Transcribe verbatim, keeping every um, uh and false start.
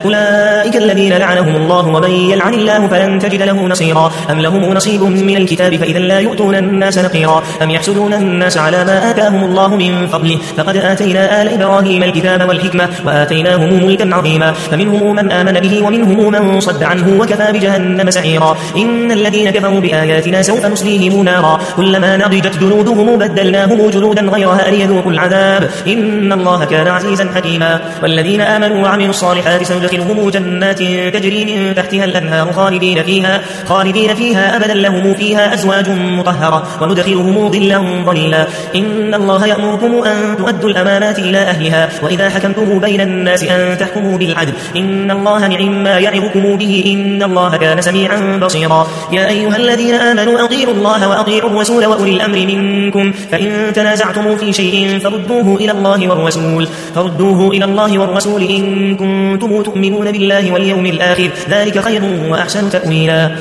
أولئك الذين لعنهم الله ومن يلعن الله فلن تجد له نصيرا أم لهم نصيب من الكتاب فإذا لا يؤتون الناس نقيرا أم يحسدون الناس على ما آتاهم الله من فضله فقد آتينا آل إبراهيم الكتاب والحكمة وآتيناهم ملكا عظيما فمنهم من آمن به ومنهم من صد عنه وكفى بجهنم سعيرا إن الذين كفروا بآياتنا سوف نصليهم نارا كلما نضجت جلودهم بدلناهم جلودا غيرها ليذوقوا العذاب إن الله كان عزيزا حكيما والذين آمنوا وعملوا الصالحات سندخلهم جنات تجري من تحتها الأنهار خالدين فيها, خالدين فيها أبدا لهم فيها أزواج مطهرة وندخلهم ظلا ظليلا إن الله يأمركم أن تؤدوا الأمانات إلى أهلها وإذا حكمتم بين الناس أن تحكموا بالعدل إن الله نعم ما يعظكم به إن الله كان سميعا بصيرا يا أيها الذين آمنوا أطيعوا الله وأطيعوا الرسول وأولي الأمر منكم فإن تنازعتم في شيء فردوه إلى الله والرسول فردوه إلى الله والرسول إن كنتم تؤمنون بالله واليوم الآخر ذلك خير وأحسن تأويلا